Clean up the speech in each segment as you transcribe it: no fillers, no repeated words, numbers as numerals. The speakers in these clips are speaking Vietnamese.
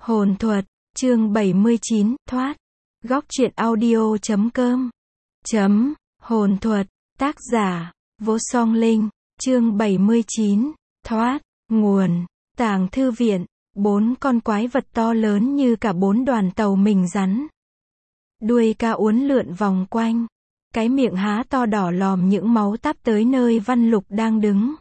Hồn thuật, chương 79, thoát. Góc truyện audio.com. Hồn thuật, tác giả, Vô Song Linh, chương 79, thoát, nguồn, tàng thư viện, 4 con quái vật to lớn như cả 4 đoàn tàu mình rắn. Đuôi cao uốn lượn vòng quanh, cái miệng há to đỏ lòm những máu táp tới nơi Văn Lục đang đứng.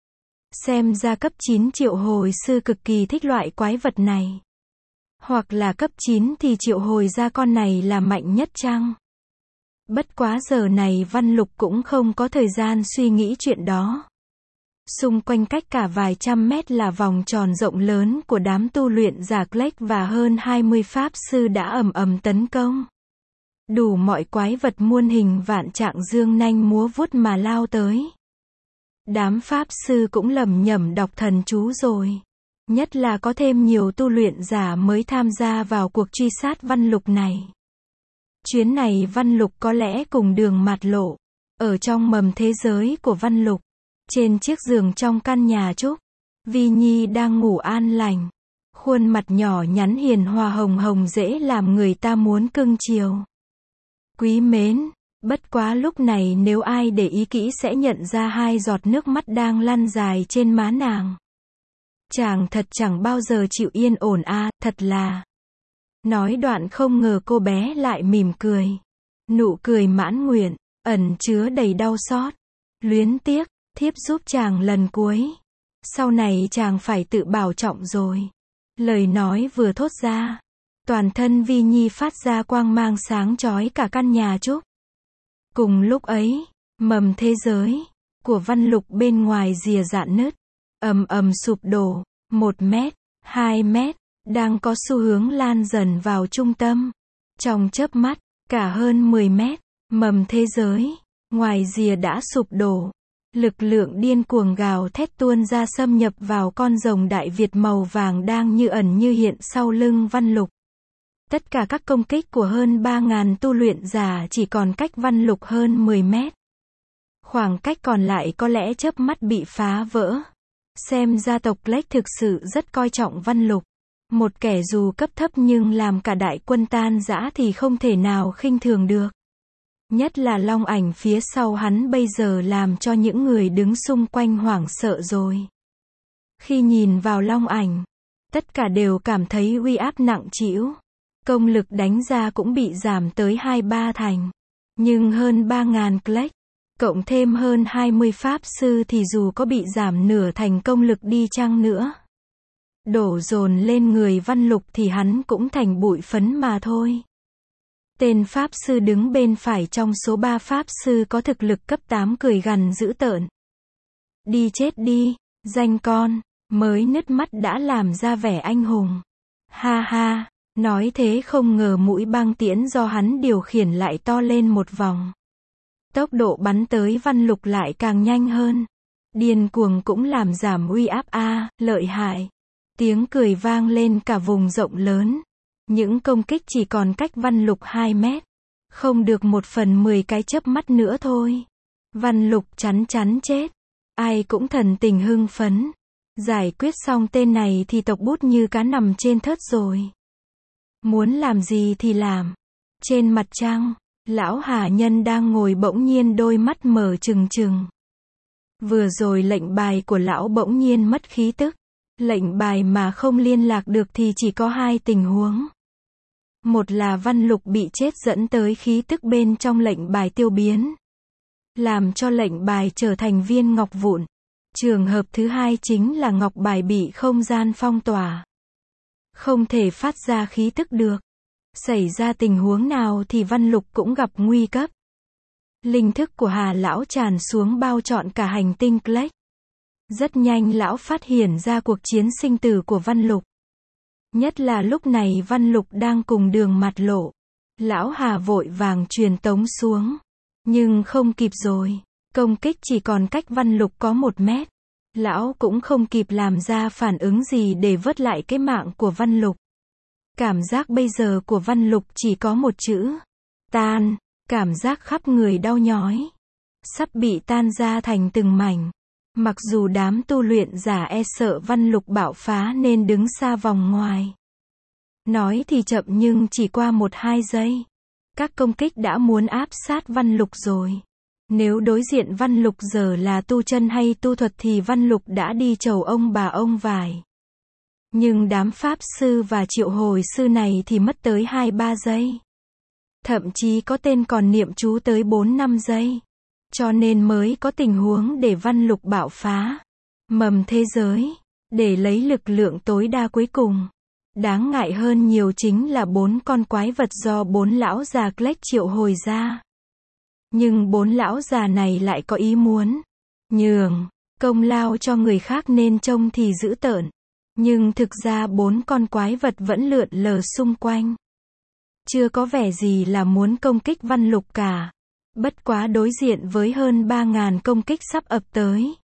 Xem ra cấp 9 triệu hồi sư cực kỳ thích loại quái vật này. Hoặc là cấp 9 thì triệu hồi ra con này là mạnh nhất chăng? Bất quá giờ này Văn Lục cũng không có thời gian suy nghĩ chuyện đó. Xung quanh cách cả vài trăm mét là vòng tròn rộng lớn của đám tu luyện giả Klech và hơn 20 pháp sư đã ầm ầm tấn công. Đủ mọi quái vật muôn hình vạn trạng dương nanh múa vuốt mà lao tới. Đám pháp sư cũng lẩm nhẩm đọc thần chú rồi. Nhất là có thêm nhiều tu luyện giả mới tham gia vào cuộc truy sát Văn Lục này. Chuyến này Văn Lục có lẽ cùng Đường Mạt Lộ. Ở trong mầm thế giới của Văn Lục, trên chiếc giường trong căn nhà trúc, Vi Nhi đang ngủ an lành. Khuôn mặt nhỏ nhắn hiền hòa hồng hồng dễ làm người ta muốn cưng chiều. Quý mến, bất quá lúc này nếu ai để ý kỹ sẽ nhận ra 2 giọt nước mắt đang lăn dài trên má nàng. Chàng thật chẳng bao giờ chịu yên ổn a, thật là. Nói đoạn không ngờ cô bé lại mỉm cười. Nụ cười mãn nguyện, ẩn chứa đầy đau xót. Luyến tiếc, thiếp giúp chàng lần cuối. Sau này chàng phải tự bảo trọng rồi. Lời nói vừa thốt ra, toàn thân Vi Nhi phát ra quang mang sáng chói cả căn nhà trúc. Cùng lúc ấy, mầm thế giới của Văn Lục bên ngoài rìa rạn nứt, ầm ầm sụp đổ, 1 mét, 2 mét, đang có xu hướng lan dần vào trung tâm. Trong chớp mắt, cả hơn 10 mét, mầm thế giới ngoài rìa đã sụp đổ. Lực lượng điên cuồng gào thét tuôn ra xâm nhập vào con rồng Đại Việt màu vàng đang như ẩn như hiện sau lưng Văn Lục. Tất cả các công kích của hơn 3.000 tu luyện giả chỉ còn cách Văn Lục hơn 10 mét. Khoảng cách còn lại có lẽ chớp mắt bị phá vỡ. Xem ra tộc Klech thực sự rất coi trọng Văn Lục. Một kẻ dù cấp thấp nhưng làm cả đại quân tan rã thì không thể nào khinh thường được. Nhất là long ảnh phía sau hắn bây giờ làm cho những người đứng xung quanh hoảng sợ rồi. Khi nhìn vào long ảnh, tất cả đều cảm thấy uy áp nặng trĩu. Công lực đánh ra cũng bị giảm tới 2-3 thành. Nhưng hơn 3.000 Klech, cộng thêm hơn 20 pháp sư thì dù có bị giảm nửa thành công lực đi chăng nữa, đổ dồn lên người Văn Lục thì hắn cũng thành bụi phấn mà thôi. Tên pháp sư đứng bên phải trong số 3 pháp sư có thực lực cấp 8 cười gằn dữ tợn. Đi chết đi, danh con, mới nứt mắt đã làm ra vẻ anh hùng. Ha ha, nói thế không ngờ mũi băng tiễn do hắn điều khiển lại to lên một vòng. Tốc độ bắn tới Văn Lục lại càng nhanh hơn. Điên cuồng cũng làm giảm uy áp lợi hại. Tiếng cười vang lên cả vùng rộng lớn. Những công kích chỉ còn cách Văn Lục 2 mét. Không được 1/10 cái chớp mắt nữa thôi. Văn Lục chắn chết. Ai cũng thần tình hưng phấn. Giải quyết xong tên này thì tộc Bút như cá nằm trên thớt rồi. Muốn làm gì thì làm. Trên mặt trăng, lão Hà Nhân đang ngồi bỗng nhiên đôi mắt mở trừng trừng. Vừa rồi lệnh bài của lão bỗng nhiên mất khí tức. Lệnh bài mà không liên lạc được thì chỉ có 2 tình huống. Một là Văn Lục bị chết dẫn tới khí tức bên trong lệnh bài tiêu biến, làm cho lệnh bài trở thành viên ngọc vụn. Trường hợp thứ 2 chính là ngọc bài bị không gian phong tỏa, không thể phát ra khí tức được. Xảy ra tình huống nào thì Văn Lục cũng gặp nguy cấp. Linh thức của Hà lão tràn xuống bao trọn cả hành tinh Klech. Rất nhanh lão phát hiện ra cuộc chiến sinh tử của Văn Lục. Nhất là lúc này Văn Lục đang cùng Đường Mạt Lộ. Lão Hà vội vàng truyền tống xuống. Nhưng không kịp rồi. Công kích chỉ còn cách Văn Lục có 1 mét. Lão cũng không kịp làm ra phản ứng gì để vớt lại cái mạng của Văn Lục. Cảm giác bây giờ của Văn Lục chỉ có một chữ: tan. Cảm giác khắp người đau nhói. Sắp bị tan ra thành từng mảnh. Mặc dù đám tu luyện giả e sợ Văn Lục bạo phá nên đứng xa vòng ngoài. Nói thì chậm nhưng chỉ qua 1-2 giây. Các công kích đã muốn áp sát Văn Lục rồi. Nếu đối diện Văn Lục giờ là tu chân hay tu thuật thì Văn Lục đã đi chầu ông bà ông vải. Nhưng đám pháp sư và triệu hồi sư này thì mất tới 2-3 giây. Thậm chí có tên còn niệm chú tới 4-5 giây. Cho nên mới có tình huống để Văn Lục bạo phá mầm thế giới, để lấy lực lượng tối đa cuối cùng. Đáng ngại hơn nhiều chính là 4 con quái vật do 4 lão già Klech triệu hồi ra. Nhưng 4 lão già này lại có ý muốn nhường công lao cho người khác nên trông thì dữ tợn. Nhưng thực ra 4 con quái vật vẫn lượn lờ xung quanh. Chưa có vẻ gì là muốn công kích Văn Lục cả. Bất quá đối diện với hơn 3.000 công kích sắp ập tới.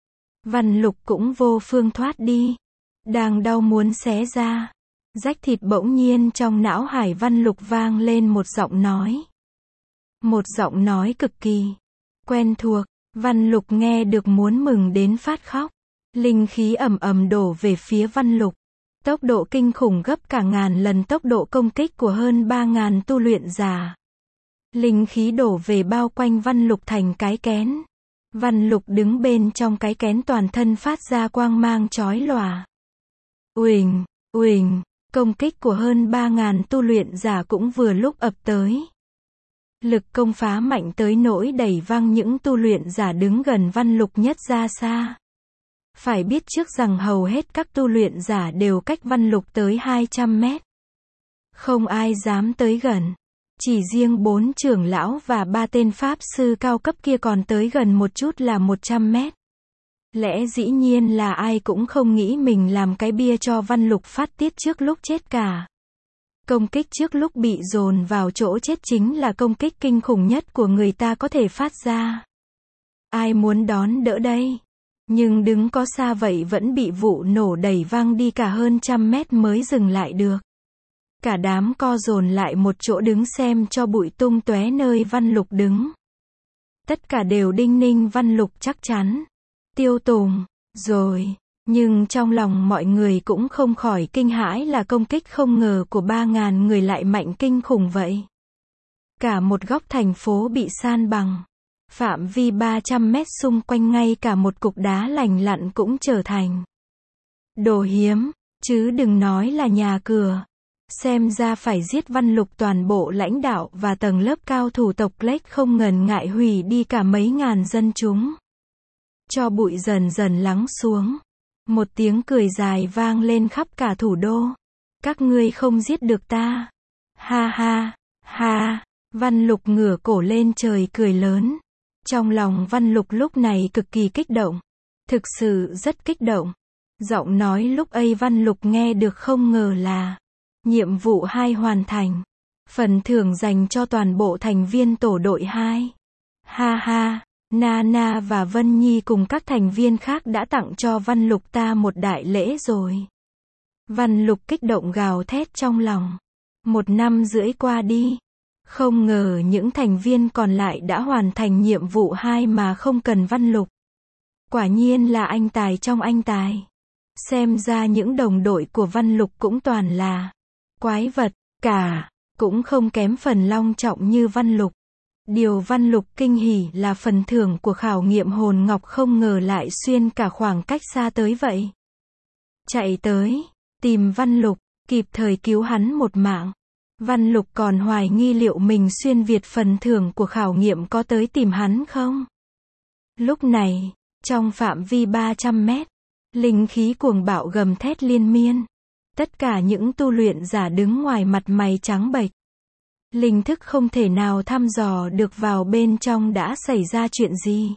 Văn Lục cũng vô phương thoát đi. Đang đau muốn xé ra. Rách thịt bỗng nhiên trong não hải Văn Lục vang lên một giọng nói. Một giọng nói cực kỳ quen thuộc. Văn Lục nghe được muốn mừng đến phát khóc. Linh khí ầm ầm đổ về phía Văn Lục. Tốc độ kinh khủng gấp cả ngàn lần tốc độ công kích của hơn 3.000 tu luyện giả. Linh khí đổ về bao quanh Văn Lục thành cái kén. Văn Lục đứng bên trong cái kén toàn thân phát ra quang mang chói lòa. Uỳnh, uỳnh, công kích của hơn 3.000 tu luyện giả cũng vừa lúc ập tới. Lực công phá mạnh tới nỗi đẩy văng những tu luyện giả đứng gần Văn Lục nhất ra xa. Phải biết trước rằng hầu hết các tu luyện giả đều cách Văn Lục tới 200 mét. Không ai dám tới gần. Chỉ riêng 4 trưởng lão và 3 tên pháp sư cao cấp kia còn tới gần một chút là 100 mét. Lẽ dĩ nhiên là ai cũng không nghĩ mình làm cái bia cho Văn Lục phát tiết trước lúc chết cả. Công kích trước lúc bị dồn vào chỗ chết chính là công kích kinh khủng nhất của người ta có thể phát ra. Ai muốn đón đỡ đây? Nhưng đứng có xa vậy vẫn bị vụ nổ đẩy văng đi cả hơn 100 mét mới dừng lại được. Cả đám co dồn lại một chỗ đứng xem cho bụi tung tóe nơi Văn Lục đứng. Tất cả đều đinh ninh Văn Lục chắc chắn. Tiêu tùng, rồi. Nhưng trong lòng mọi người cũng không khỏi kinh hãi là công kích không ngờ của 3.000 người lại mạnh kinh khủng vậy. Cả một góc thành phố bị san bằng. Phạm vi 300 mét xung quanh ngay cả một cục đá lành lặn cũng trở thành đồ hiếm, chứ đừng nói là nhà cửa. Xem ra phải giết Văn Lục toàn bộ lãnh đạo và tầng lớp cao thủ tộc Klech không ngần ngại hủy đi cả mấy ngàn dân chúng. Cho bụi dần dần lắng xuống. Một tiếng cười dài vang lên khắp cả thủ đô. Các ngươi không giết được ta. Ha ha, ha. Văn Lục ngửa cổ lên trời cười lớn. Trong lòng Văn Lục lúc này cực kỳ kích động. Thực sự rất kích động. Giọng nói lúc ấy Văn Lục nghe được không ngờ là nhiệm vụ 2 hoàn thành. Phần thưởng dành cho toàn bộ thành viên tổ đội 2. Ha ha, Nana và Vân Nhi cùng các thành viên khác đã tặng cho Văn Lục ta một đại lễ rồi. Văn Lục kích động gào thét trong lòng. 1 năm rưỡi qua đi. Không ngờ những thành viên còn lại đã hoàn thành nhiệm vụ 2 mà không cần Văn Lục. Quả nhiên là anh tài trong anh tài. Xem ra những đồng đội của Văn Lục cũng toàn là quái vật, cả, cũng không kém phần long trọng như Văn Lục. Điều Văn Lục kinh hỉ là phần thưởng của khảo nghiệm hồn ngọc không ngờ lại xuyên cả khoảng cách xa tới vậy. Chạy tới, tìm Văn Lục, kịp thời cứu hắn một mạng. Văn Lục còn hoài nghi liệu mình xuyên việt phần thưởng của khảo nghiệm có tới tìm hắn không? Lúc này, trong phạm vi 300 mét, linh khí cuồng bạo gầm thét liên miên. Tất cả những tu luyện giả đứng ngoài mặt mày trắng bệch. Linh thức không thể nào thăm dò được vào bên trong đã xảy ra chuyện gì.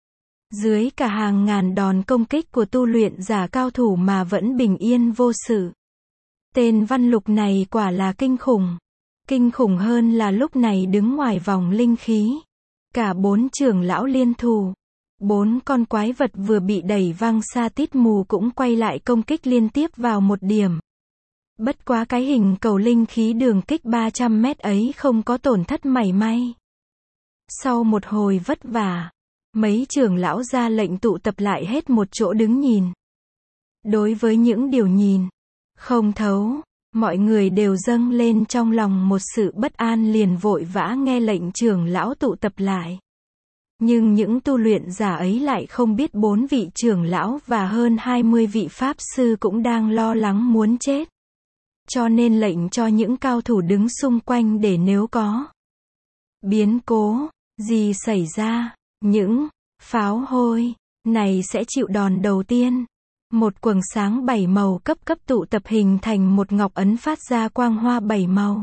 Dưới cả hàng ngàn đòn công kích của tu luyện giả cao thủ mà vẫn bình yên vô sự. Tên Văn Lục này quả là kinh khủng. Kinh khủng hơn là lúc này đứng ngoài vòng linh khí. Cả 4 trưởng lão liên thủ. 4 con quái vật vừa bị đẩy văng xa tít mù cũng quay lại công kích liên tiếp vào một điểm. Bất quá cái hình cầu linh khí đường kích 300 mét ấy không có tổn thất mảy may. Sau một hồi vất vả, mấy trưởng lão ra lệnh tụ tập lại hết một chỗ đứng nhìn. Đối với những điều nhìn không thấu, Mọi người đều dâng lên trong lòng một sự bất an liền vội vã nghe lệnh trưởng lão tụ tập lại. Nhưng những tu luyện giả ấy lại không biết 4 vị trưởng lão và hơn 20 vị pháp sư cũng đang lo lắng muốn chết. Cho nên lệnh cho những cao thủ đứng xung quanh để nếu có biến cố gì xảy ra, những pháo hôi này sẽ chịu đòn đầu tiên. Một quầng sáng 7 màu cấp tụ tập hình thành một ngọc ấn phát ra quang hoa 7 màu.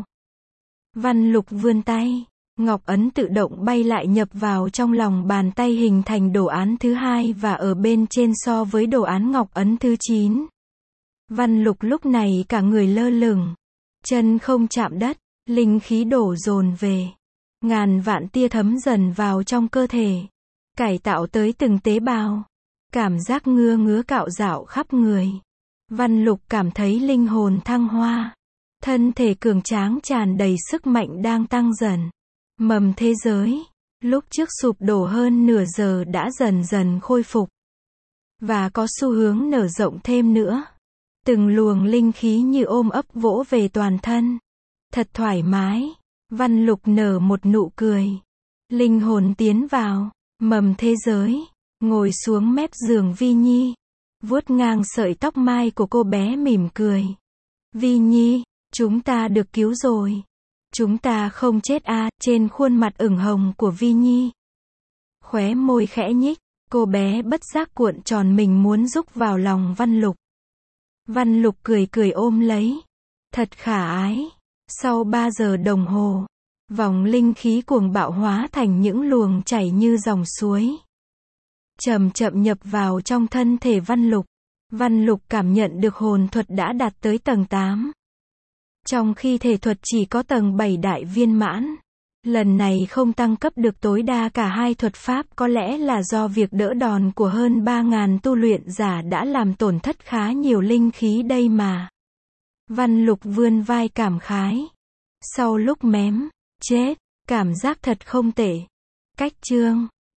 Văn Lục vươn tay, ngọc ấn tự động bay lại nhập vào trong lòng bàn tay hình thành đồ án thứ 2 và ở bên trên so với đồ án ngọc ấn thứ 9. Văn Lục lúc này cả người lơ lửng, chân không chạm đất, linh khí đổ dồn về. Ngàn vạn tia thấm dần vào trong cơ thể, cải tạo tới từng tế bào. Cảm giác ngứa cạo rạo khắp người. Văn Lục cảm thấy linh hồn thăng hoa. Thân thể cường tráng tràn đầy sức mạnh đang tăng dần. Mầm thế giới, lúc trước sụp đổ hơn nửa giờ đã dần dần khôi phục. Và có xu hướng nở rộng thêm nữa. Từng luồng linh khí như ôm ấp vỗ về toàn thân. Thật thoải mái. Văn Lục nở một nụ cười. Linh hồn tiến vào mầm thế giới. Ngồi xuống mép giường Vi Nhi, vuốt ngang sợi tóc mai của cô bé mỉm cười. Vi Nhi, chúng ta được cứu rồi. Chúng ta không chết à, trên khuôn mặt ửng hồng của Vi Nhi. Khóe môi khẽ nhích, cô bé bất giác cuộn tròn mình muốn rúc vào lòng Văn Lục. Văn Lục cười ôm lấy. Thật khả ái. Sau 3 giờ đồng hồ, vòng linh khí cuồng bạo hóa thành những luồng chảy như dòng suối. Chậm nhập vào trong thân thể Văn Lục. Văn Lục cảm nhận được hồn thuật đã đạt tới tầng 8. Trong khi thể thuật chỉ có tầng 7 đại viên mãn. Lần này không tăng cấp được tối đa cả hai thuật pháp có lẽ là do việc đỡ đòn của hơn 3.000 tu luyện giả đã làm tổn thất khá nhiều linh khí đây mà. Văn Lục vươn vai cảm khái. Sau lúc mém chết, cảm giác thật không tệ. Cách chương